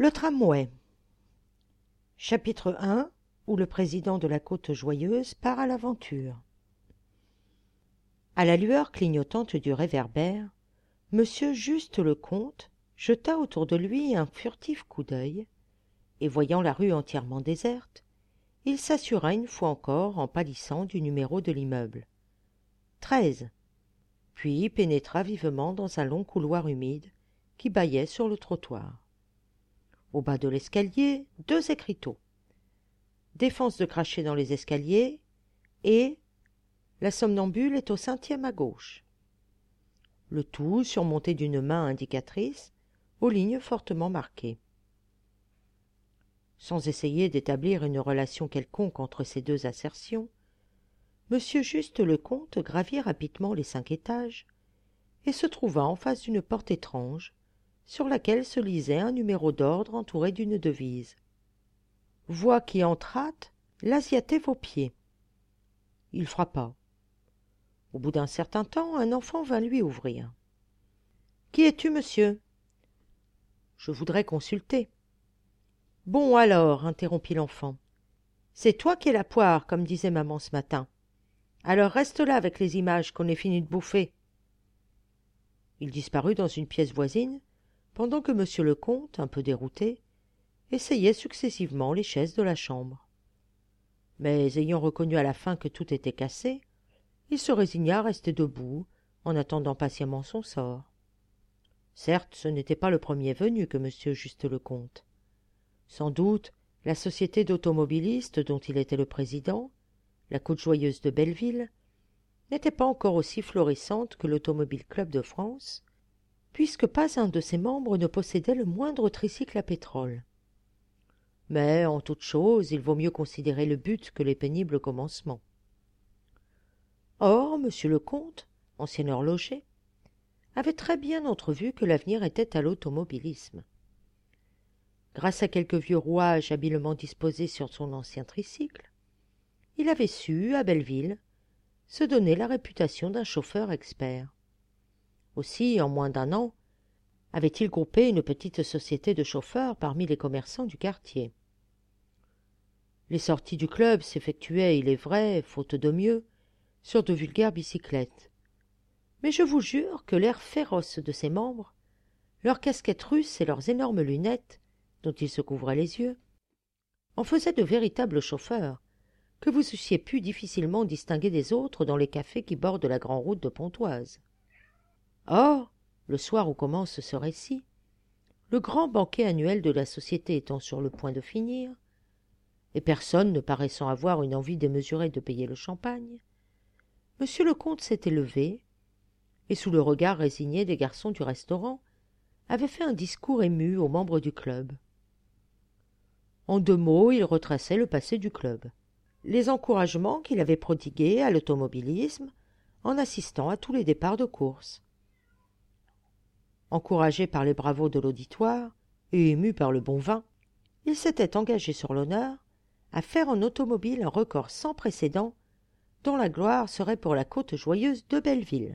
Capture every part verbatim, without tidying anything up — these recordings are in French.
Le tramway. Chapitre un, où le président de la Côte-Joyeuse part à l'aventure. À la lueur clignotante du réverbère, Monsieur Juste le Comte jeta autour de lui un furtif coup d'œil, et voyant la rue entièrement déserte, il s'assura une fois encore en pâlissant du numéro de l'immeuble. Treize. Puis pénétra vivement dans un long couloir humide qui bâillait sur le trottoir. Au bas de l'escalier, deux écriteaux. Défense de cracher dans les escaliers et la somnambule est au cinquième à gauche. Le tout surmonté d'une main indicatrice aux lignes fortement marquées. Sans essayer d'établir une relation quelconque entre ces deux assertions, Monsieur Juste le Comte gravit rapidement les cinq étages et se trouva en face d'une porte étrange sur laquelle se lisait un numéro d'ordre entouré d'une devise. « Voix qui entrâtes, l'asiaté vos pieds. » Il frappa. Au bout d'un certain temps, un enfant vint lui ouvrir. « Qui es-tu, monsieur ?»« Je voudrais consulter. »« Bon, alors, interrompit l'enfant, c'est toi qui es la poire, comme disait maman ce matin. Alors reste là avec les images qu'on ait fini de bouffer. » Il disparut dans une pièce voisine, pendant que monsieur le comte, un peu dérouté, essayait successivement les chaises de la chambre. Mais ayant reconnu à la fin que tout était cassé, il se résigna à rester debout, en attendant patiemment son sort. Certes, ce n'était pas le premier venu que monsieur Juste le Comte. Sans doute, la société d'automobilistes dont il était le président, la Côte-Joyeuse de Belleville, n'était pas encore aussi florissante que l'Automobile Club de France, puisque pas un de ses membres ne possédait le moindre tricycle à pétrole. Mais, en toute chose, il vaut mieux considérer le but que les pénibles commencements. Or, monsieur le comte, ancien horloger, avait très bien entrevu que l'avenir était à l'automobilisme. Grâce à quelques vieux rouages habilement disposés sur son ancien tricycle, il avait su, à Belleville, se donner la réputation d'un chauffeur expert. Aussi, en moins d'un an, avait-il groupé une petite société de chauffeurs parmi les commerçants du quartier. Les sorties du club s'effectuaient, il est vrai, faute de mieux, sur de vulgaires bicyclettes. Mais je vous jure que l'air féroce de ses membres, leurs casquettes russes et leurs énormes lunettes, dont ils se couvraient les yeux, en faisaient de véritables chauffeurs, que vous eussiez pu difficilement distinguer des autres dans les cafés qui bordent la grande route de Pontoise. Or, le soir où commence ce récit, le grand banquet annuel de la société étant sur le point de finir, et personne ne paraissant avoir une envie démesurée de payer le champagne, monsieur le comte s'était levé, et sous le regard résigné des garçons du restaurant, avait fait un discours ému aux membres du club. En deux mots, il retraçait le passé du club, les encouragements qu'il avait prodigués à l'automobilisme en assistant à tous les départs de course. Encouragé par les bravos de l'auditoire et ému par le bon vin, il s'était engagé sur l'honneur à faire en automobile un record sans précédent dont la gloire serait pour la Côte-Joyeuse de Belleville.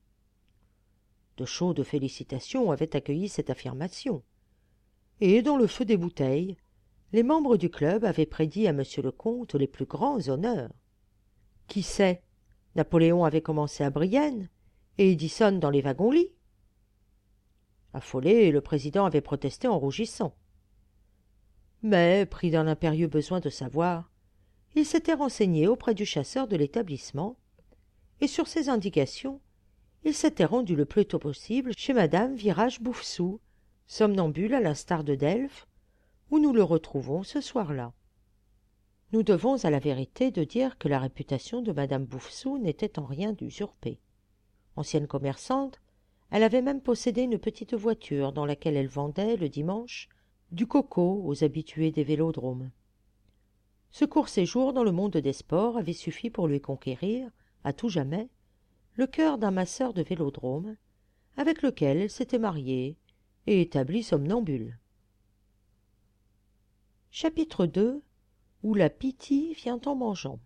De chaudes félicitations avaient accueilli cette affirmation, et dans le feu des bouteilles, les membres du club avaient prédit à monsieur le comte les plus grands honneurs. Qui sait, Napoléon avait commencé à Brienne, et Edison dans les wagons-lits. Affolé, le président avait protesté en rougissant. Mais, pris d'un impérieux besoin de savoir, il s'était renseigné auprès du chasseur de l'établissement, et sur ses indications, il s'était rendu le plus tôt possible chez madame Virage-Bouffesou, somnambule à l'instar de Delphes, où nous le retrouvons ce soir-là. Nous devons à la vérité de dire que la réputation de madame Bouffesou n'était en rien usurpée. Ancienne commerçante, elle avait même possédé une petite voiture dans laquelle elle vendait, le dimanche, du coco aux habitués des vélodromes. Ce court séjour dans le monde des sports avait suffi pour lui conquérir, à tout jamais, le cœur d'un masseur de vélodrome, avec lequel elle s'était mariée et établie somnambule. Chapitre deux, où la pitié vient en mangeant.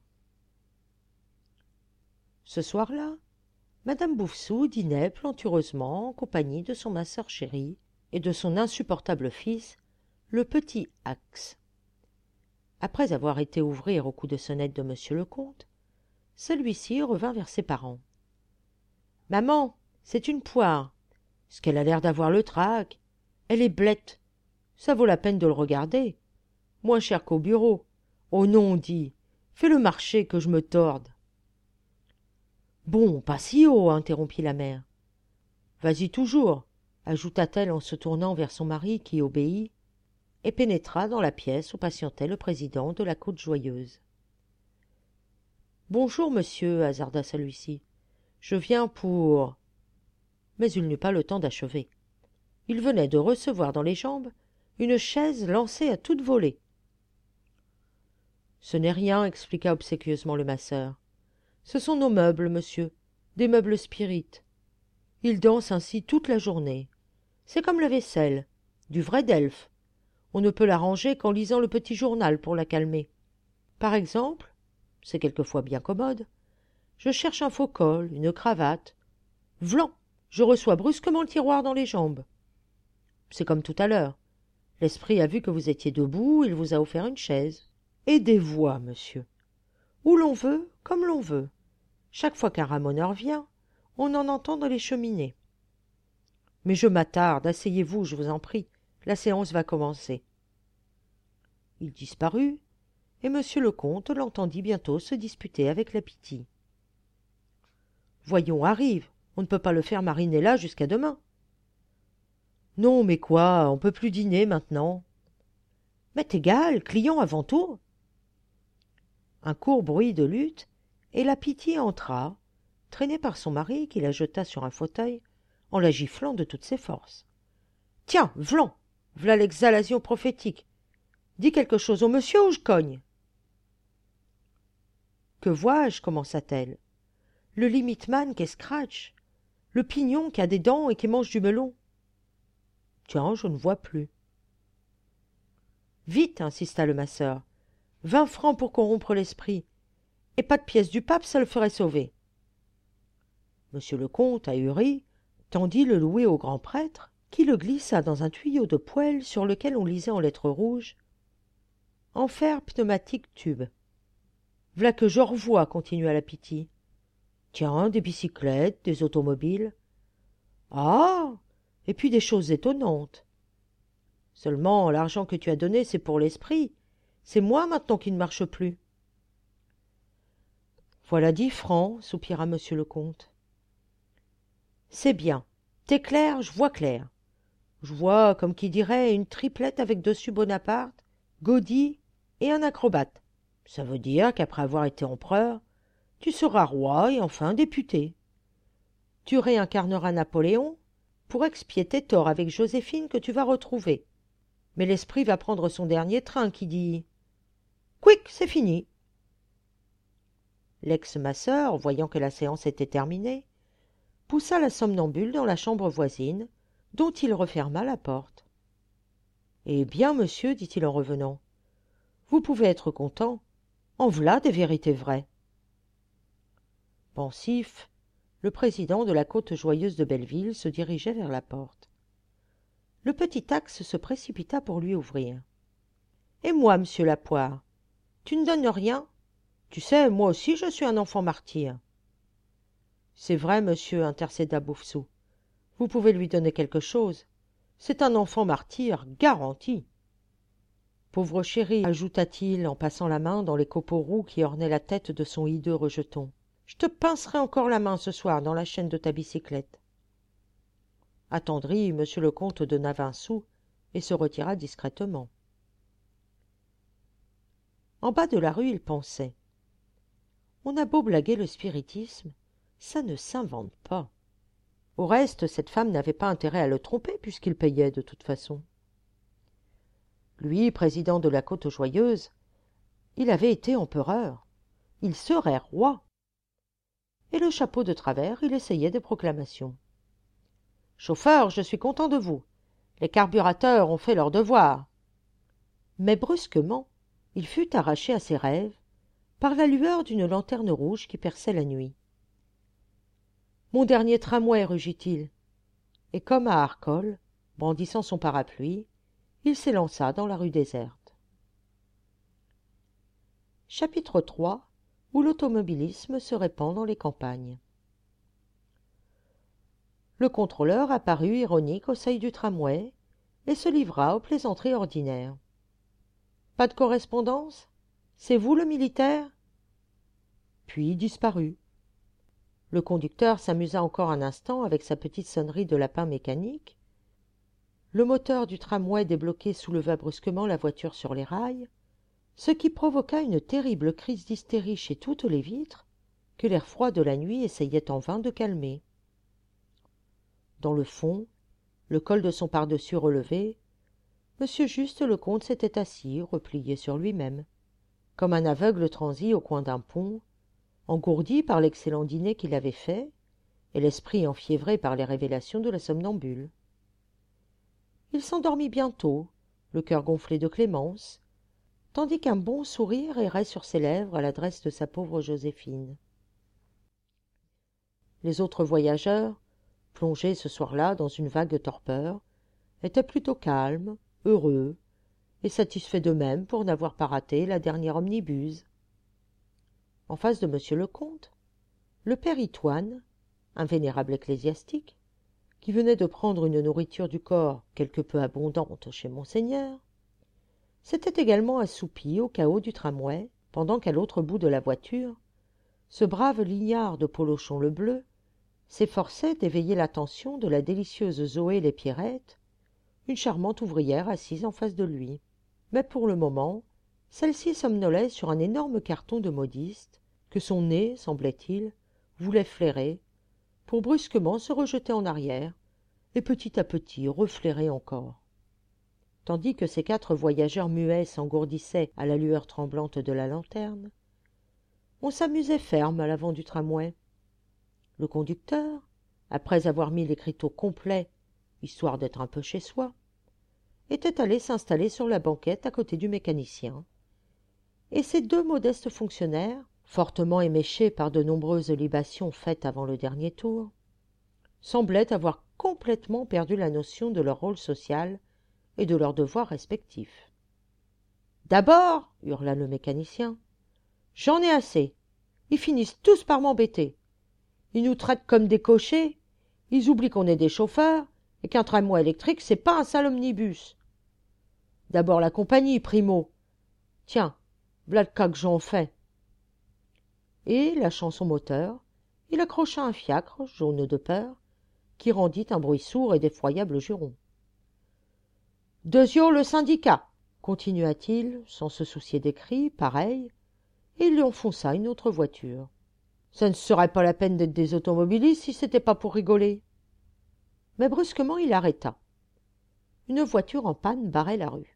Ce soir-là, madame Bouffesou dînait plantureusement en compagnie de son masseur chéri et de son insupportable fils, Le petit Axe. Après avoir été ouvrir au coup de sonnette de monsieur le comte, celui-ci revint vers ses parents. « Maman, c'est une poire. Ce qu'elle a l'air d'avoir le trac. Elle est blette. Ça vaut la peine de le regarder. Moins cher qu'au bureau. Oh non, dis, fais le marché que je me torde. » « Bon, pas si haut, interrompit la mère. « Vas-y toujours, ajouta-t-elle en se tournant vers son mari qui obéit, et pénétra dans la pièce où patientait le président de la Côte-Joyeuse. « Bonjour, monsieur, hasarda celui-ci. Je viens pour... » Mais il n'eut pas le temps d'achever. Il venait de recevoir dans les jambes une chaise lancée à toute volée. « Ce n'est rien, expliqua obséquieusement le masseur. Ce sont nos meubles, monsieur, des meubles spirites. Ils dansent ainsi toute la journée. C'est comme la vaisselle, du vrai delfe. On ne peut la ranger qu'en lisant le petit journal pour la calmer. Par exemple, c'est quelquefois bien commode, je cherche un faux col, une cravate. Vlan, je reçois brusquement le tiroir dans les jambes. C'est comme tout à l'heure. L'esprit a vu que vous étiez debout, il vous a offert une chaise. Et des voix, monsieur. Où l'on veut, comme l'on veut. Chaque fois qu'un ramoneur vient, on en entend dans les cheminées. Mais je m'attarde, asseyez-vous, je vous en prie, la séance va commencer. Il disparut, et monsieur le comte l'entendit bientôt se disputer avec la Pythie. Voyons, arrive, on ne peut pas le faire mariner là jusqu'à demain. Non, mais quoi, on peut plus dîner maintenant. Mais égal, client avant tour. Un court bruit de lutte, et la Pythie entra, traînée par son mari qui la jeta sur un fauteuil en la giflant de toutes ses forces. « Tiens, vlan, v'là l'exhalation prophétique. Dis quelque chose au monsieur ou je cogne. »« Que vois-je » commença-t-elle. « Le limitman qu'est Scratch, le pignon qui a des dents et qui mange du melon. »« Tiens, je ne vois plus. »« Vite, insista le masseur. Vingt francs pour corrompre l'esprit. Et pas de pièce du pape, ça le ferait sauver. » Monsieur le comte, ahuri, tendit le louet au grand prêtre, qui le glissa dans un tuyau de poêle sur lequel on lisait en lettres rouges « Enfer pneumatique tube. »« V'là que je revois, continua la Pythie. Tiens, des bicyclettes, des automobiles. Ah, et puis des choses étonnantes. Seulement, l'argent que tu as donné, c'est pour l'esprit. C'est moi maintenant qui ne marche plus. » Voilà dix francs, soupira monsieur le comte. C'est bien. T'es clair, je vois clair. Je vois, comme qui dirait, une triplette avec dessus Bonaparte, Gaudi et un acrobate. Ça veut dire qu'après avoir été empereur, tu seras roi et enfin député. Tu réincarneras Napoléon pour expier tes torts avec Joséphine que tu vas retrouver. Mais l'esprit va prendre son dernier train qui dit « Quick, c'est fini !» L'ex-masseur, voyant que la séance était terminée, poussa la somnambule dans la chambre voisine, dont il referma la porte. « Eh bien, monsieur, dit-il en revenant, vous pouvez être content. En v'là des vérités vraies. » Pensif, le président de la Côte-Joyeuse de Belleville se dirigeait vers la porte. Le petit Axe se précipita pour lui ouvrir. « Et moi, monsieur Lapoire, tu ne donnes rien? Tu sais, moi aussi je suis un enfant martyr. »« C'est vrai, monsieur, intercéda Bouffesou. Vous pouvez lui donner quelque chose. C'est un enfant martyr, garanti. »« Pauvre chéri, ajouta-t-il en passant la main dans les copeaux roux qui ornaient la tête de son hideux rejeton. Je te pincerai encore la main ce soir dans la chaîne de ta bicyclette. » Attendri, monsieur le comte donna vingt sous et se retira discrètement. En bas de la rue, il pensait. On a beau blaguer le spiritisme, ça ne s'invente pas. Au reste, cette femme n'avait pas intérêt à le tromper puisqu'il payait de toute façon. Lui, président de la Côte-Joyeuse, il avait été empereur. Il serait roi. Et le chapeau de travers, il essayait des proclamations. « Chauffeur, je suis content de vous. Les carburateurs ont fait leur devoir. » Mais brusquement, il fut arraché à ses rêves par la lueur d'une lanterne rouge qui perçait la nuit. « Mon dernier tramway, rugit-il. » Et comme à Arcole, brandissant son parapluie, il s'élança dans la rue déserte. Chapitre trois, où l'automobilisme se répand dans les campagnes. Le contrôleur apparut ironique au seuil du tramway et se livra aux plaisanteries ordinaires. « Pas de correspondance ? C'est vous le militaire ?» Puis disparut. Le conducteur s'amusa encore un instant avec sa petite sonnerie de lapin mécanique. Le moteur du tramway débloqué souleva brusquement la voiture sur les rails, ce qui provoqua une terrible crise d'hystérie chez toutes les vitres que l'air froid de la nuit essayait en vain de calmer. Dans le fond, le col de son pardessus relevé, Monsieur Juste le comte s'était assis, replié sur lui-même, comme un aveugle transi au coin d'un pont, engourdi par l'excellent dîner qu'il avait fait, et l'esprit enfiévré par les révélations de la somnambule. Il s'endormit bientôt, le cœur gonflé de clémence, tandis qu'un bon sourire errait sur ses lèvres à l'adresse de sa pauvre Joséphine. Les autres voyageurs, plongés ce soir-là dans une vague torpeur, étaient plutôt calmes, heureux, et satisfaits d'eux-mêmes pour n'avoir pas raté la dernière omnibus. En face de monsieur le comte, le père Itoine, un vénérable ecclésiastique, qui venait de prendre une nourriture du corps quelque peu abondante chez monseigneur, s'était également assoupi au chaos du tramway, pendant qu'à l'autre bout de la voiture, ce brave lignard de polochon le bleu s'efforçait d'éveiller l'attention de la délicieuse Zoé Lespierrette, une charmante ouvrière assise en face de lui. Mais pour le moment, celle-ci somnolait sur un énorme carton de modiste que son nez, semblait-il, voulait flairer, pour brusquement se rejeter en arrière et petit à petit reflairer encore. Tandis que ces quatre voyageurs muets s'engourdissaient à la lueur tremblante de la lanterne, on s'amusait ferme à l'avant du tramway. Le conducteur, après avoir mis l'écriteau complet, histoire d'être un peu chez soi, était allé s'installer sur la banquette à côté du mécanicien, et ces deux modestes fonctionnaires, fortement éméchés par de nombreuses libations faites avant le dernier tour, semblaient avoir complètement perdu la notion de leur rôle social et de leurs devoirs respectifs. « D'abord, hurla le mécanicien, j'en ai assez. Ils finissent tous par m'embêter. Ils nous traitent comme des cochers, ils oublient qu'on est des chauffeurs et qu'un tramway électrique, c'est pas un sale omnibus. D'abord la compagnie, primo. Tiens, v'là le cas que j'en fais. » Et, lâchant son moteur, il accrocha un fiacre, jaune de peur, qui rendit un bruit sourd et d'effroyables jurons. « Deuxièmement, le syndicat, continua-t-il, sans se soucier des cris, pareil, et il lui enfonça une autre voiture. Ça ne serait pas la peine d'être des automobilistes si c'était pas pour rigoler. Mais brusquement il arrêta. Une voiture en panne barrait la rue.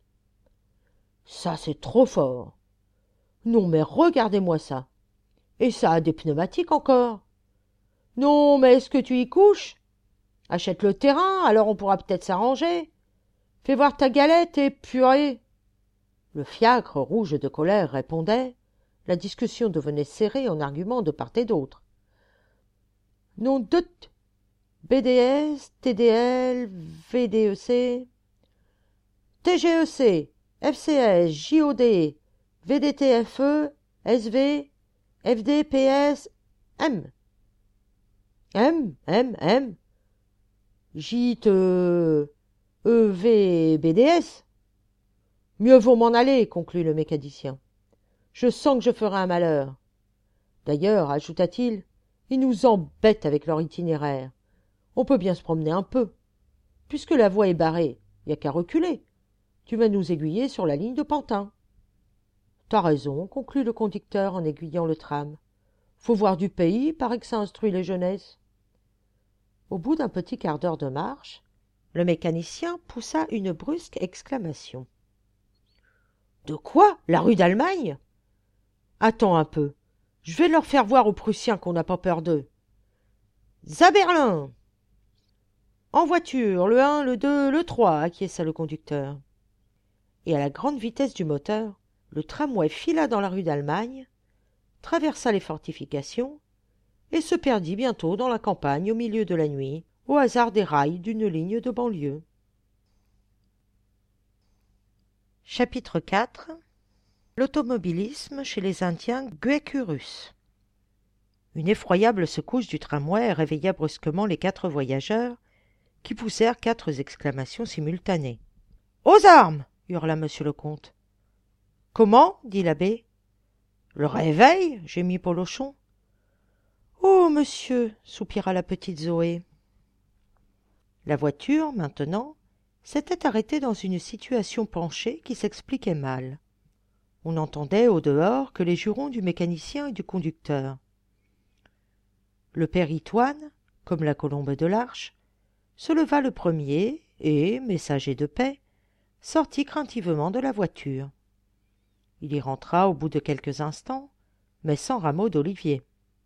Ça c'est trop fort. Non mais regardez-moi ça. Et ça a des pneumatiques encore. Non mais est-ce que tu y couches? Achète le terrain, alors on pourra peut-être s'arranger. Fais voir ta galette et purée. Le fiacre, rouge de colère, répondait. La discussion devenait serrée en arguments de part et d'autre. Nom de t- B D S, T D L, V D E C, T G E C, F C S, J O D, V D T F E, S V, F D P S, M. M, M, M. J T E V B D S. Mieux vaut m'en aller, conclut le mécanicien. Je sens que je ferai un malheur. D'ailleurs, ajouta-t-il, ils nous embêtent avec leur itinéraire. On peut bien se promener un peu. Puisque la voie est barrée, il n'y a qu'à reculer. Tu vas nous aiguiller sur la ligne de Pantin. T'as raison, conclut le conducteur en aiguillant le tram. Faut voir du pays, paraît que ça instruit les jeunesses. Au bout d'un petit quart d'heure de marche, le mécanicien poussa une brusque exclamation. « De quoi? La rue d'Allemagne? Attends un peu, je vais leur faire voir aux Prussiens qu'on n'a pas peur d'eux. Zaberlin !» En voiture, le un, le deux, le trois, acquiesça le conducteur. Et à la grande vitesse du moteur, le tramway fila dans la rue d'Allemagne, traversa les fortifications et se perdit bientôt dans la campagne au milieu de la nuit, au hasard des rails d'une ligne de banlieue. Chapitre quatre. L'automobilisme chez les Indiens Guaycurus. Une effroyable secousse du tramway réveilla brusquement les quatre voyageurs, qui poussèrent quatre exclamations simultanées. « Aux armes !» hurla monsieur le comte. « Comment ?» dit l'abbé. « Le réveil ?» gémit Polochon. « Oh, monsieur !» soupira la petite Zoé. La voiture, maintenant, s'était arrêtée dans une situation penchée qui s'expliquait mal. On n'entendait au-dehors que les jurons du mécanicien et du conducteur. Le père Itoine, comme la colombe de l'arche, se leva le premier et, messager de paix, sortit craintivement de la voiture. Il y rentra au bout de quelques instants, mais sans rameau d'olivier.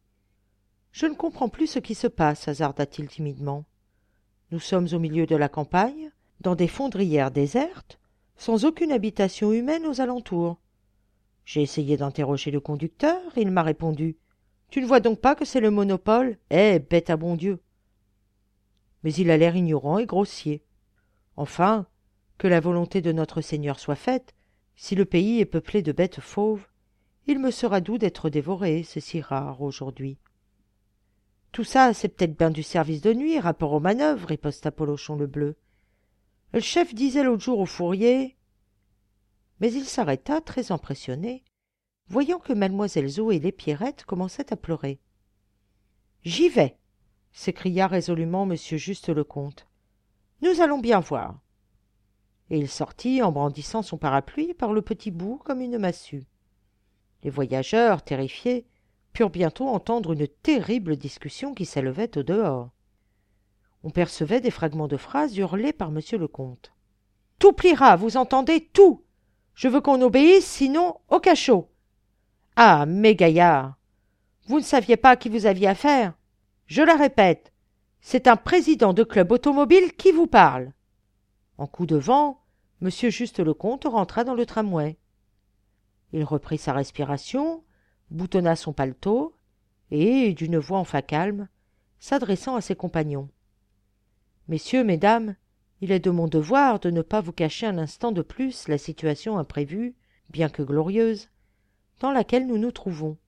« Je ne comprends plus ce qui se passe, hasarda-t-il timidement. Nous sommes au milieu de la campagne, dans des fondrières désertes, sans aucune habitation humaine aux alentours. J'ai essayé d'interroger le conducteur, et il m'a répondu « Tu ne vois donc pas que c'est le monopole ? Eh, bête à bon Dieu !» Mais il a l'air ignorant et grossier. Enfin, que la volonté de notre Seigneur soit faite, si le pays est peuplé de bêtes fauves, il me sera doux d'être dévoré, c'est si rare aujourd'hui. « Tout ça, c'est peut-être bien du service de nuit, rapport aux manœuvres, riposta Polochon le Bleu. Le chef disait l'autre jour au fourrier... » Mais il s'arrêta, très impressionné, voyant que mademoiselle Zoé Lespierrette commençait à pleurer. « J'y vais !» s'écria résolument monsieur Juste le comte. « Nous allons bien voir. » Et il sortit en brandissant son parapluie par le petit bout comme une massue. Les voyageurs, terrifiés, purent bientôt entendre une terrible discussion qui s'élevait au dehors. On percevait des fragments de phrases hurlés par monsieur le comte. « Tout pliera, vous entendez, tout. Je veux qu'on obéisse, sinon au cachot. Ah, mes gaillards, vous ne saviez pas à qui vous aviez affaire. Je la répète, c'est un président de club automobile qui vous parle. » En coup de vent, monsieur Juste le comte rentra dans le tramway. Il reprit sa respiration, boutonna son paletot et, d'une voix enfin calme, s'adressant à ses compagnons. « Messieurs, mesdames, il est de mon devoir de ne pas vous cacher un instant de plus la situation imprévue, bien que glorieuse, dans laquelle nous nous trouvons.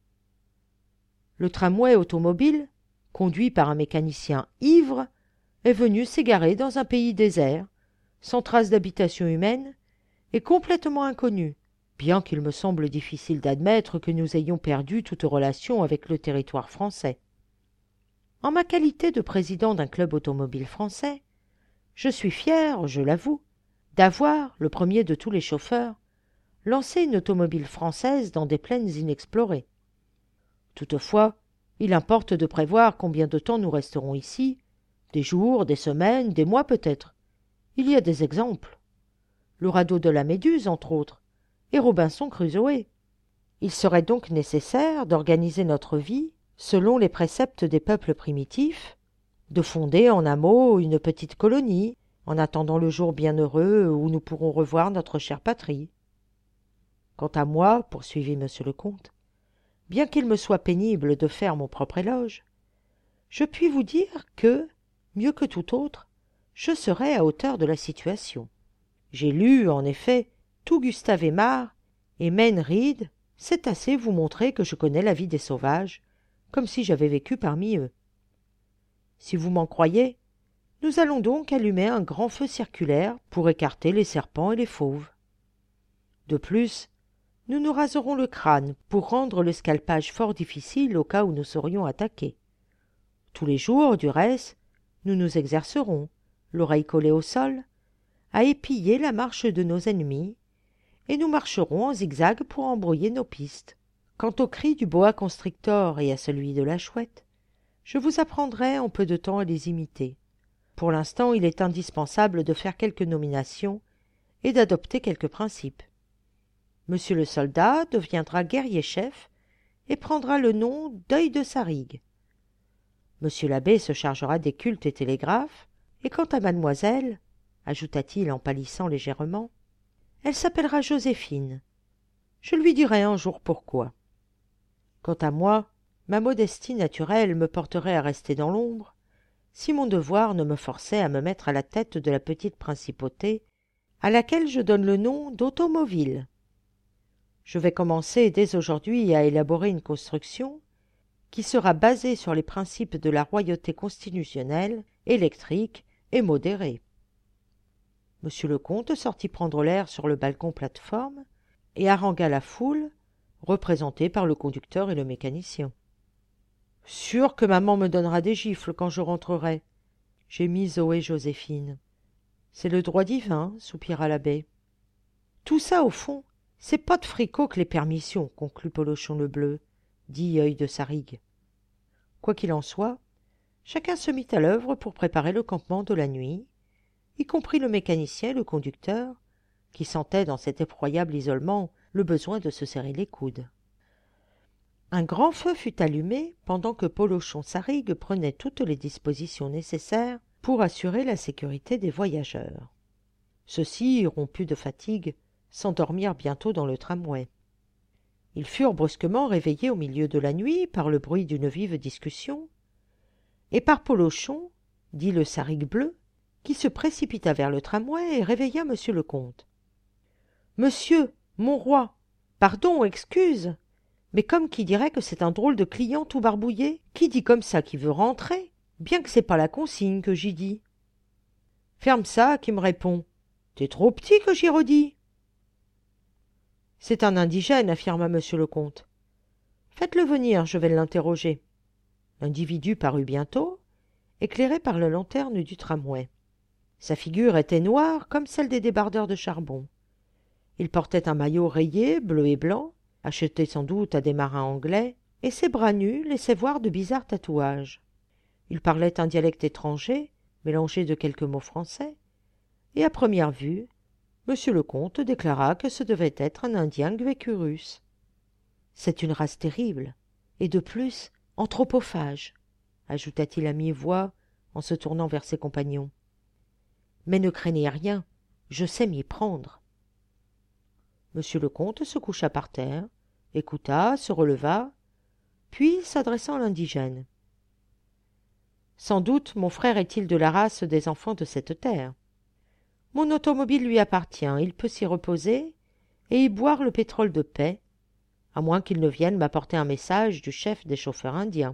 Le tramway automobile, conduit par un mécanicien ivre, est venu s'égarer dans un pays désert, sans trace d'habitation humaine, et complètement inconnu, bien qu'il me semble difficile d'admettre que nous ayons perdu toute relation avec le territoire français. En ma qualité de président d'un club automobile français, je suis fier, je l'avoue, d'avoir, le premier de tous les chauffeurs, lancé une automobile française dans des plaines inexplorées. Toutefois, il importe de prévoir combien de temps nous resterons ici, des jours, des semaines, des mois peut-être. Il y a des exemples. Le radeau de la Méduse, entre autres, et Robinson Crusoé. Il serait donc nécessaire d'organiser notre vie selon les préceptes des peuples primitifs, de fonder en un mot une petite colonie, en attendant le jour bienheureux où nous pourrons revoir notre chère patrie. Quant à moi, poursuivit monsieur le comte, bien qu'il me soit pénible de faire mon propre éloge, je puis vous dire que, mieux que tout autre, je serai à hauteur de la situation. J'ai lu, en effet, tout Gustave Aimard, et Mayne Reid, c'est assez vous montrer que je connais la vie des sauvages, comme si j'avais vécu parmi eux. Si vous m'en croyez, nous allons donc allumer un grand feu circulaire pour écarter les serpents et les fauves. De plus, nous nous raserons le crâne pour rendre le scalpage fort difficile au cas où nous serions attaqués. Tous les jours, du reste, nous nous exercerons, l'oreille collée au sol, à épier la marche de nos ennemis, et nous marcherons en zigzag pour embrouiller nos pistes. Quant au cri du boa constrictor et à celui de la chouette, je vous apprendrai en peu de temps à les imiter. Pour l'instant, il est indispensable de faire quelques nominations et d'adopter quelques principes. Monsieur le soldat deviendra guerrier-chef et prendra le nom d'œil de Sarigue. Monsieur l'abbé se chargera des cultes et télégraphes, et quant à mademoiselle, ajouta-t-il en pâlissant légèrement, elle s'appellera Joséphine. Je lui dirai un jour pourquoi. Quant à moi, ma modestie naturelle me porterait à rester dans l'ombre, si mon devoir ne me forçait à me mettre à la tête de la petite principauté à laquelle je donne le nom d'automobile. Je vais commencer dès aujourd'hui à élaborer une construction qui sera basée sur les principes de la royauté constitutionnelle, électrique et modérée. Monsieur le comte sortit prendre l'air sur le balcon plate-forme et harangua la foule, représentée par le conducteur et le mécanicien. « Sûr que maman me donnera des gifles quand je rentrerai, » gémit Zoé Joséphine. « C'est le droit divin, » soupira l'abbé. « Tout ça, au fond, c'est pas de fricot que les permissions, » conclut Polochon le Bleu, dit Œil de Sarigue. Quoi qu'il en soit, chacun se mit à l'œuvre pour préparer le campement de la nuit, y compris le mécanicien et le conducteur, qui sentaient dans cet effroyable isolement le besoin de se serrer les coudes. Un grand feu fut allumé pendant que Polochon Sarigue prenait toutes les dispositions nécessaires pour assurer la sécurité des voyageurs. Ceux-ci, rompus de fatigue, s'endormirent bientôt dans le tramway. Ils furent brusquement réveillés au milieu de la nuit par le bruit d'une vive discussion, et par Polochon, dit le Sarigue bleu, qui se précipita vers le tramway et réveilla monsieur le comte. « Monsieur, mon roi, pardon, excuse, mais comme qui dirait que c'est un drôle de client tout barbouillé, qui dit comme ça qu'il veut rentrer, bien que c'est pas la consigne que j'y dis. Ferme ça, qui me répond. T'es trop petit que j'y redis. C'est un indigène, affirma monsieur le comte. Faites-le venir, je vais l'interroger. L'individu parut bientôt, éclairé par la lanterne du tramway. Sa figure était noire comme celle des débardeurs de charbon. Il portait un maillot rayé, bleu et blanc, acheté sans doute à des marins anglais, et ses bras nus laissaient voir de bizarres tatouages. Il parlait un dialecte étranger, mélangé de quelques mots français, et à première vue, monsieur le comte déclara que ce devait être un Indien Guécurus. C'est une race terrible, et de plus anthropophage, ajouta-t-il à mi-voix en se tournant vers ses compagnons. Mais ne craignez rien, je sais m'y prendre. Monsieur le comte se coucha par terre, écouta, se releva, puis s'adressant à l'indigène. Sans doute mon frère est-il de la race des enfants de cette terre. Mon automobile lui appartient, il peut s'y reposer et y boire le pétrole de paix, à moins qu'il ne vienne m'apporter un message du chef des chauffeurs indiens.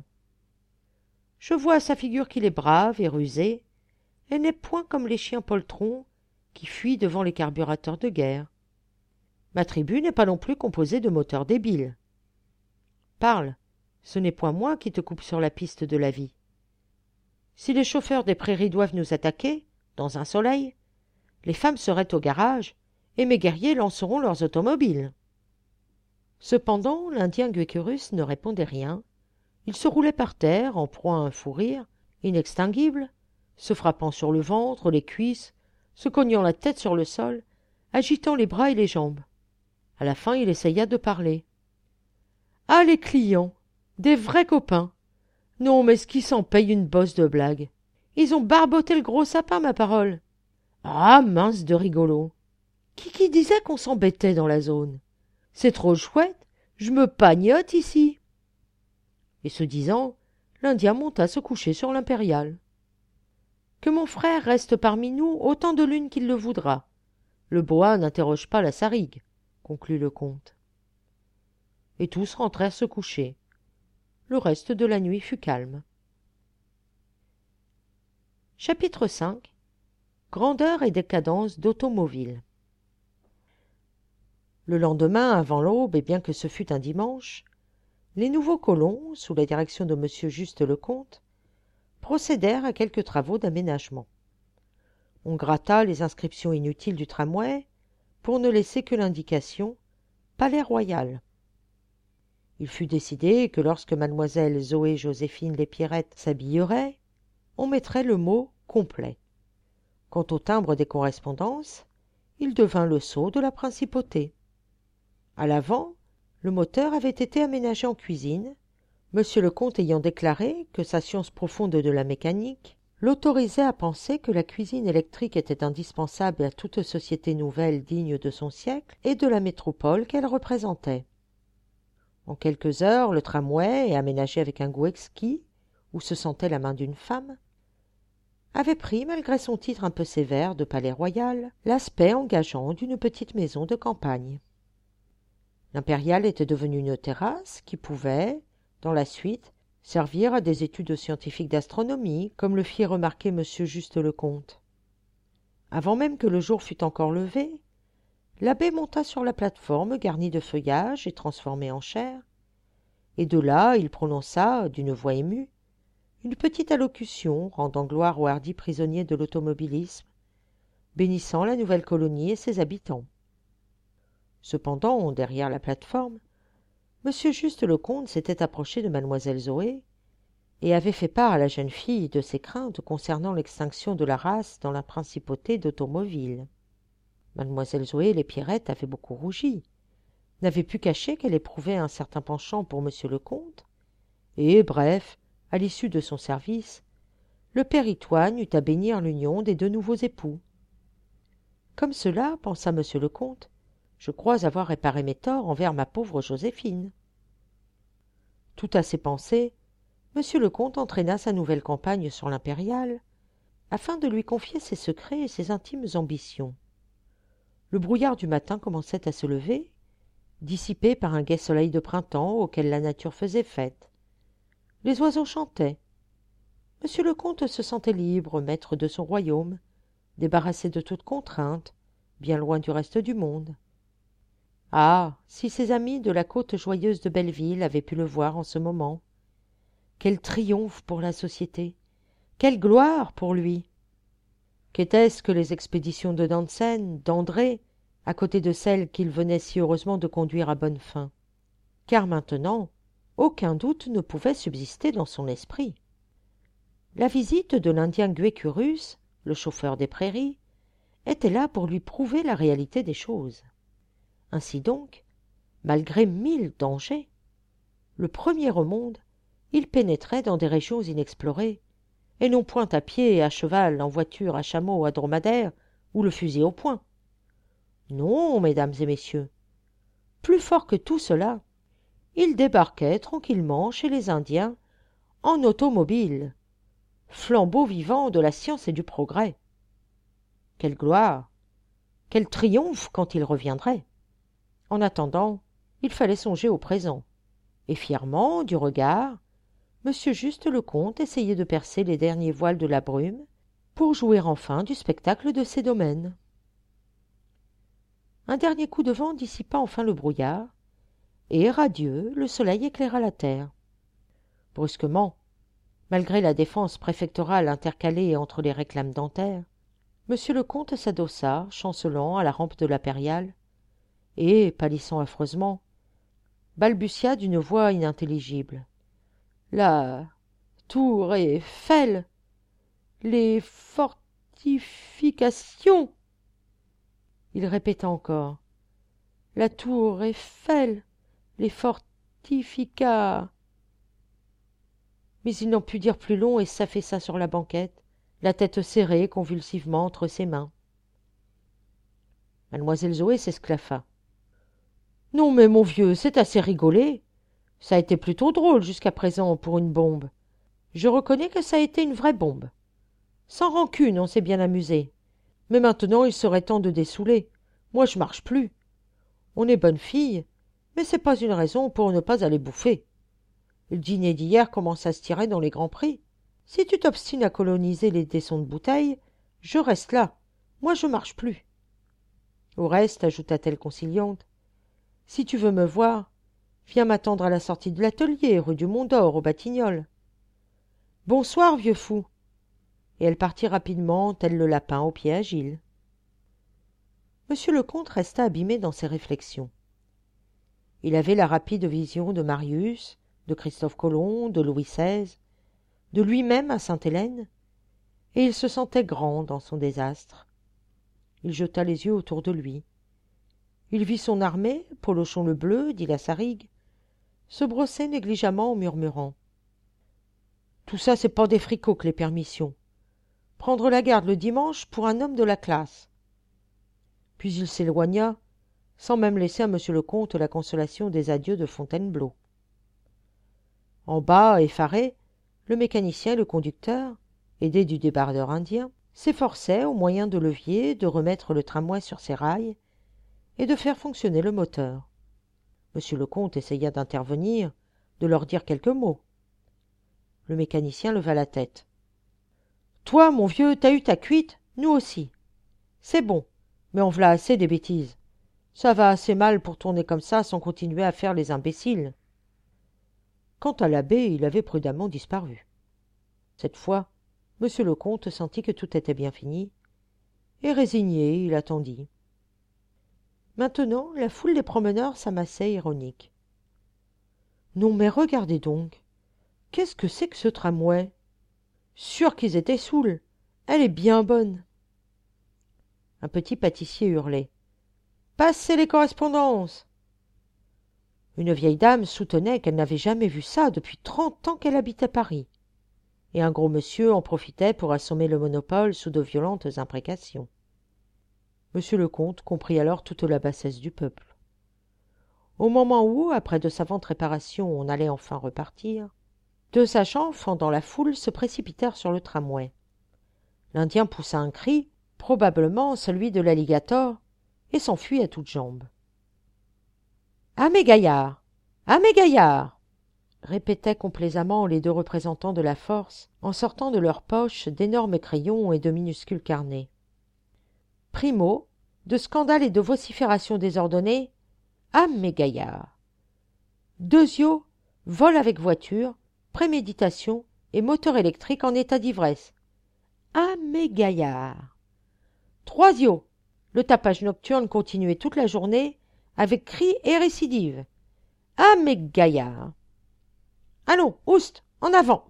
Je vois à sa figure qu'il est brave et rusé, et n'est point comme les chiens poltrons qui fuient devant les carburateurs de guerre. Ma tribu n'est pas non plus composée de moteurs débiles. Parle, ce n'est point moi qui te coupe sur la piste de la vie. Si les chauffeurs des prairies doivent nous attaquer, dans un soleil, les femmes seraient au garage, et mes guerriers lanceront leurs automobiles. Cependant, l'Indien Guécurus ne répondait rien. Il se roulait par terre, en proie à un fou rire, inextinguible, se frappant sur le ventre, les cuisses, se cognant la tête sur le sol, agitant les bras et les jambes. À la fin, il essaya de parler. « Ah, les clients! Des vrais copains! Non, mais ce qui s'en paye une bosse de blague! Ils ont barboté le gros sapin, ma parole! Ah, mince de rigolo! Qui qui disait qu'on s'embêtait dans la zone? C'est trop chouette! Je me pagnote ici! » Et ce disant, l'Indien monta se coucher sur l'impériale. « Que mon frère reste parmi nous autant de lune qu'il le voudra. Le boa n'interroge pas la Sarigue, » conclut le comte. Et tous rentrèrent se coucher. Le reste de la nuit fut calme. Chapitre cinq. Grandeur et décadence d'automobile. Le lendemain, avant l'aube, et bien que ce fût un dimanche, les nouveaux colons, sous la direction de monsieur Juste le comte, procédèrent à quelques travaux d'aménagement. On gratta les inscriptions inutiles du tramway pour ne laisser que l'indication « Palais Royal ». Il fut décidé que lorsque mademoiselle Zoé Joséphine Lespierrette s'habillerait, on mettrait le mot « complet ». Quant au timbre des correspondances, il devint le sceau de la principauté. À l'avant, le moteur avait été aménagé en cuisine, monsieur le comte ayant déclaré que sa science profonde de la mécanique l'autorisait à penser que la cuisine électrique était indispensable à toute société nouvelle digne de son siècle et de la métropole qu'elle représentait. En quelques heures, le tramway, aménagé avec un goût exquis, où se sentait la main d'une femme, avait pris, malgré son titre un peu sévère de palais royal, l'aspect engageant d'une petite maison de campagne. L'Impériale était devenue une terrasse qui pouvait, dans la suite, servir à des études scientifiques d'astronomie, comme le fit remarquer monsieur Juste le Comte. Avant même que le jour fût encore levé, l'abbé monta sur la plate-forme garnie de feuillages et transformée en chair, et de là il prononça, d'une voix émue, une petite allocution rendant gloire aux hardis prisonniers de l'automobilisme, bénissant la nouvelle colonie et ses habitants. Cependant, derrière la plate-forme, monsieur Juste le Comte s'était approché de mademoiselle Zoé et avait fait part à la jeune fille de ses craintes concernant l'extinction de la race dans la principauté d'Automobile. Mademoiselle Zoé les Pierrette avait beaucoup rougi, n'avait pu cacher qu'elle éprouvait un certain penchant pour monsieur le comte, et, bref, à l'issue de son service, le père Itoine eut à bénir l'union des deux nouveaux époux. Comme cela, pensa monsieur le comte, je crois avoir réparé mes torts envers ma pauvre Joséphine. Tout à ses pensées, monsieur le comte entraîna sa nouvelle compagne sur l'impériale, afin de lui confier ses secrets et ses intimes ambitions. Le brouillard du matin commençait à se lever, dissipé par un gai soleil de printemps auquel la nature faisait fête. Les oiseaux chantaient. Monsieur le comte se sentait libre, maître de son royaume, débarrassé de toute contrainte, bien loin du reste du monde. Ah, si ses amis de la côte joyeuse de Belleville avaient pu le voir en ce moment! Quel triomphe pour la société! Quelle gloire pour lui! Qu'était-ce que les expéditions de Nansen, d'André, à côté de celles qu'il venait si heureusement de conduire à bonne fin? Car maintenant, aucun doute ne pouvait subsister dans son esprit. La visite de l'Indien Guécurus, le chauffeur des prairies, était là pour lui prouver la réalité des choses. Ainsi donc, malgré mille dangers, le premier au monde, il pénétrait dans des régions inexplorées, et non point à pied, à cheval, en voiture, à chameau, à dromadaire, ou le fusil au poing. Non, mesdames et messieurs, plus fort que tout cela, il débarquait tranquillement chez les Indiens en automobile, flambeau vivant de la science et du progrès. Quelle gloire, quel triomphe quand il reviendrait! En attendant, il fallait songer au présent, et fièrement, du regard, monsieur Juste le Comte essayait de percer les derniers voiles de la brume pour jouir enfin du spectacle de ses domaines. Un dernier coup de vent dissipa enfin le brouillard, et, radieux, le soleil éclaira la terre. Brusquement, malgré la défense préfectorale intercalée entre les réclames dentaires, monsieur le comte s'adossa, chancelant, à la rampe de l'impériale, et, pâlissant affreusement, balbutia d'une voix inintelligible. « La tour Eiffel, les fortifications !» Il répéta encore. « La tour Eiffel, les fortifica... » Mais il n'en put dire plus long et s'affaissa sur la banquette, la tête serrée convulsivement entre ses mains. Mademoiselle Zoé s'esclaffa. « Non mais mon vieux, c'est assez rigolé. Ça a été plutôt drôle jusqu'à présent pour une bombe. Je reconnais que ça a été une vraie bombe. Sans rancune, on s'est bien amusé. Mais maintenant il serait temps de dessouler. Moi je marche plus. On est bonne fille, mais c'est pas une raison pour ne pas aller bouffer. Le dîner d'hier commence à se tirer dans les grands prix. Si tu t'obstines à coloniser les tessons de bouteilles, je reste là. Moi je marche plus. Au reste, ajouta-t-elle conciliante, si tu veux me voir, viens m'attendre à la sortie de l'atelier, rue du Mont-d'Or, aux Batignolles. Bonsoir, vieux fou. Et elle partit rapidement, tel le lapin au pied agile. Monsieur le comte resta abîmé dans ses réflexions. Il avait la rapide vision de Marius, de Christophe Colomb, de Louis seize, de lui-même à Sainte-Hélène, et il se sentait grand dans son désastre. Il jeta les yeux autour de lui. Il vit son armée, Polochon le Bleu, dit la Sarigue, se brosser négligemment en murmurant. Tout ça, c'est pas des fricots que les permissions. Prendre la garde le dimanche pour un homme de la classe. Puis il s'éloigna, sans même laisser à monsieur le comte la consolation des adieux de Fontainebleau. En bas, effaré, le mécanicien et le conducteur, aidé du débardeur indien, s'efforçait, au moyen de levier, de remettre le tramway sur ses rails et de faire fonctionner le moteur. Monsieur le comte essaya d'intervenir, de leur dire quelques mots. Le mécanicien leva la tête. « Toi, mon vieux, t'as eu ta cuite, nous aussi. C'est bon, mais on v'là assez des bêtises. Ça va assez mal pour tourner comme ça sans continuer à faire les imbéciles. » Quant à l'abbé, il avait prudemment disparu. Cette fois, monsieur le comte sentit que tout était bien fini, et résigné, il attendit. Maintenant, la foule des promeneurs s'amassait ironique. « Non mais regardez donc, qu'est-ce que c'est que ce tramway ? Sûr qu'ils étaient saouls, elle est bien bonne. » Un petit pâtissier hurlait. « Passez les correspondances !» Une vieille dame soutenait qu'elle n'avait jamais vu ça depuis trente ans qu'elle habitait Paris, et un gros monsieur en profitait pour assommer le monopole sous de violentes imprécations. Monsieur le comte comprit alors toute la bassesse du peuple. Au moment où, après de savantes réparations, on allait enfin repartir, deux agents, fendant la foule, se précipitèrent sur le tramway. L'Indien poussa un cri, probablement celui de l'alligator, et s'enfuit à toutes jambes. « À mes gaillards ! À mes gaillards !» répétaient complaisamment les deux représentants de la force en sortant de leurs poches d'énormes crayons et de minuscules carnets. Primo, de scandale et de vocifération désordonnée, à mes gaillards. Deuxio, vol avec voiture, préméditation et moteur électrique en état d'ivresse. À mes gaillards. Troisio, le tapage nocturne continué toute la journée avec cris et récidive. À mes gaillards. Allons, oust, en avant.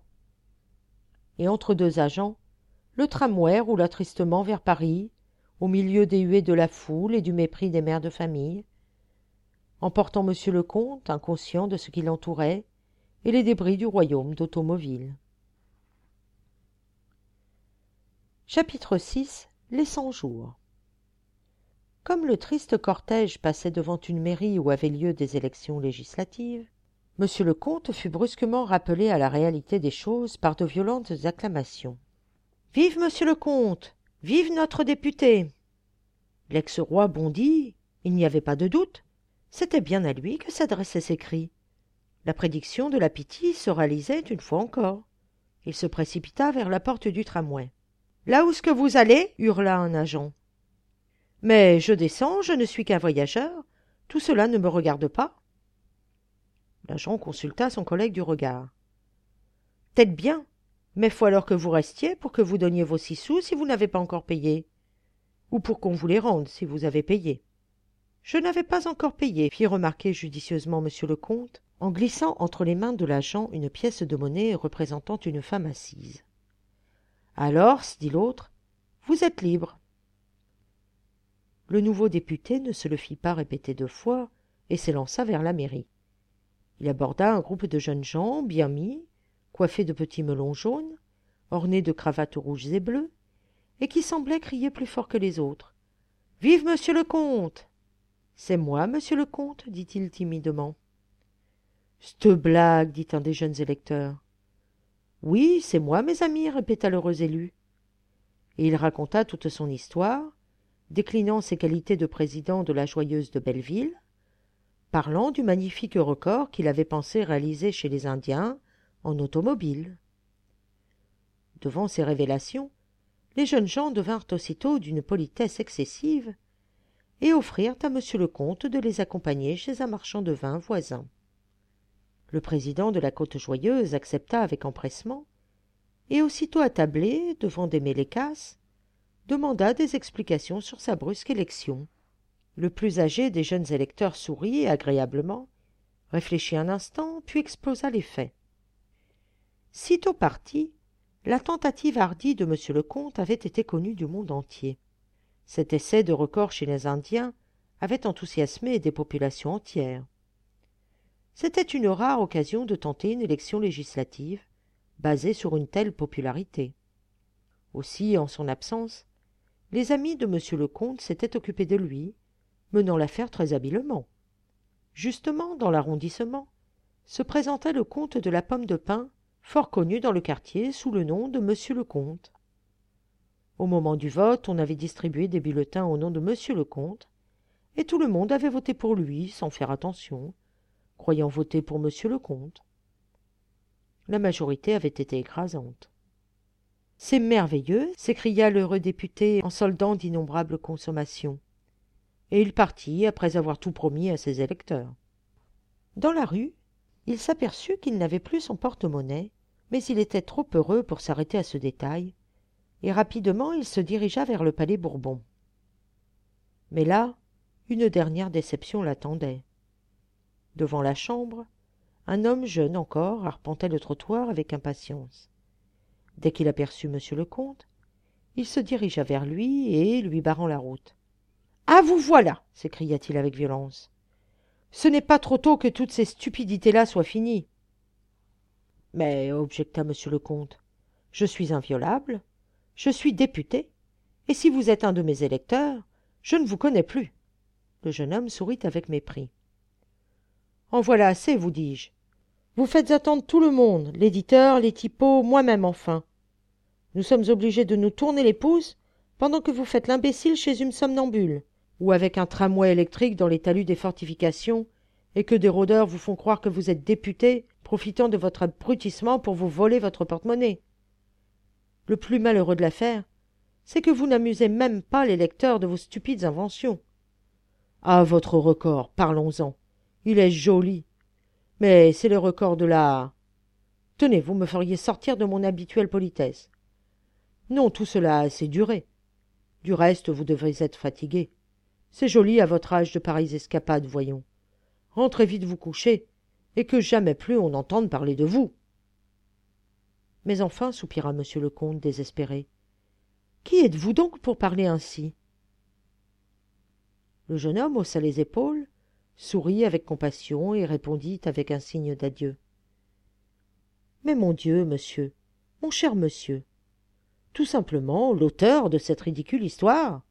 Et entre deux agents, le tramway roula tristement vers Paris, au milieu des huées de la foule et du mépris des mères de famille, emportant monsieur le comte, inconscient de ce qui l'entourait, et les débris du royaume d'automobile. Chapitre six. Les cent-jours. Comme le triste cortège passait devant une mairie où avaient lieu des élections législatives, monsieur le comte fut brusquement rappelé à la réalité des choses par de violentes acclamations. « Vive monsieur le comte ! Vive notre député !» L'ex-roi bondit, il n'y avait pas de doute, c'était bien à lui que s'adressaient ces cris. La prédiction de la Pythie se réalisait une fois encore. Il se précipita vers la porte du tramway. « Là où est-ce que vous allez ?» hurla un agent. « Mais je descends, je ne suis qu'un voyageur, tout cela ne me regarde pas. » L'agent consulta son collègue du regard. « Peut-être bien, mais faut alors que vous restiez pour que vous donniez vos six sous si vous n'avez pas encore payé, ou pour qu'on vous les rende si vous avez payé. » « Je n'avais pas encore payé, » fit remarquer judicieusement monsieur le comte, en glissant entre les mains de l'agent une pièce de monnaie représentant une femme assise. « Alors, dit l'autre, vous êtes libre. » Le nouveau député ne se le fit pas répéter deux fois et s'élança vers la mairie. Il aborda un groupe de jeunes gens bien mis, coiffés de petits melons jaunes, ornés de cravates rouges et bleues, et qui semblaient crier plus fort que les autres. « Vive monsieur le comte !»« C'est moi, monsieur le comte, dit-il timidement. « C'te blague, dit un des jeunes électeurs. « Oui, c'est moi, mes amis, répéta l'heureux élu. Et il raconta toute son histoire, déclinant ses qualités de président de la Joyeuse de Belleville, parlant du magnifique record qu'il avait pensé réaliser chez les Indiens en automobile. Devant ces révélations, les jeunes gens devinrent aussitôt d'une politesse excessive et offrirent à monsieur le comte de les accompagner chez un marchand de vin voisin. Le président de la Côte-Joyeuse accepta avec empressement, et aussitôt attablé, devant des mélécasses, demanda des explications sur sa brusque élection. Le plus âgé des jeunes électeurs sourit agréablement, réfléchit un instant, puis explosa les faits. Sitôt parti, la tentative hardie de monsieur le comte avait été connue du monde entier. Cet essai de record chez les Indiens avait enthousiasmé des populations entières. C'était une rare occasion de tenter une élection législative basée sur une telle popularité. Aussi, en son absence, les amis de monsieur le comte s'étaient occupés de lui, menant l'affaire très habilement. Justement, dans l'arrondissement, se présentait le comte de la Pomme de Pin, fort connu dans le quartier sous le nom de Monsieur le Comte. Au moment du vote, on avait distribué des bulletins au nom de Monsieur le Comte, et tout le monde avait voté pour lui sans faire attention, croyant voter pour Monsieur le Comte. La majorité avait été écrasante. « C'est merveilleux !» s'écria l'heureux député en soldant d'innombrables consommations. Et il partit après avoir tout promis à ses électeurs. Dans la rue, il s'aperçut qu'il n'avait plus son porte-monnaie, mais il était trop heureux pour s'arrêter à ce détail, et rapidement il se dirigea vers le palais Bourbon. Mais là, une dernière déception l'attendait. Devant la chambre, un homme jeune encore arpentait le trottoir avec impatience. Dès qu'il aperçut Monsieur le Comte, il se dirigea vers lui et, lui barrant la route. « Ah, vous voilà !» s'écria-t-il avec violence. « Ce n'est pas trop tôt que toutes ces stupidités-là soient finies. »« Mais, objecta Monsieur le Comte, je suis inviolable, je suis député, et si vous êtes un de mes électeurs, je ne vous connais plus. » Le jeune homme sourit avec mépris. « En voilà assez, vous dis-je. Vous faites attendre tout le monde, l'éditeur, les typos, moi-même enfin. Nous sommes obligés de nous tourner les pouces pendant que vous faites l'imbécile chez une somnambule, ou avec un tramway électrique dans les talus des fortifications, et que des rôdeurs vous font croire que vous êtes député, profitant de votre abrutissement pour vous voler votre porte-monnaie. Le plus malheureux de l'affaire, c'est que vous n'amusez même pas les lecteurs de vos stupides inventions. Ah, votre record, parlons-en. Il est joli. Mais c'est le record de la... Tenez, vous me feriez sortir de mon habituelle politesse. Non, tout cela a assez duré. Du reste, vous devez être fatigué. C'est joli à votre âge de pareilles escapades, voyons. Rentrez vite vous coucher, et que jamais plus on n'entende parler de vous. Mais enfin, soupira Monsieur le Comte, désespéré. Qui êtes-vous donc pour parler ainsi? Le jeune homme haussa les épaules, sourit avec compassion et répondit avec un signe d'adieu. Mais mon Dieu, monsieur, mon cher monsieur, tout simplement l'auteur de cette ridicule histoire.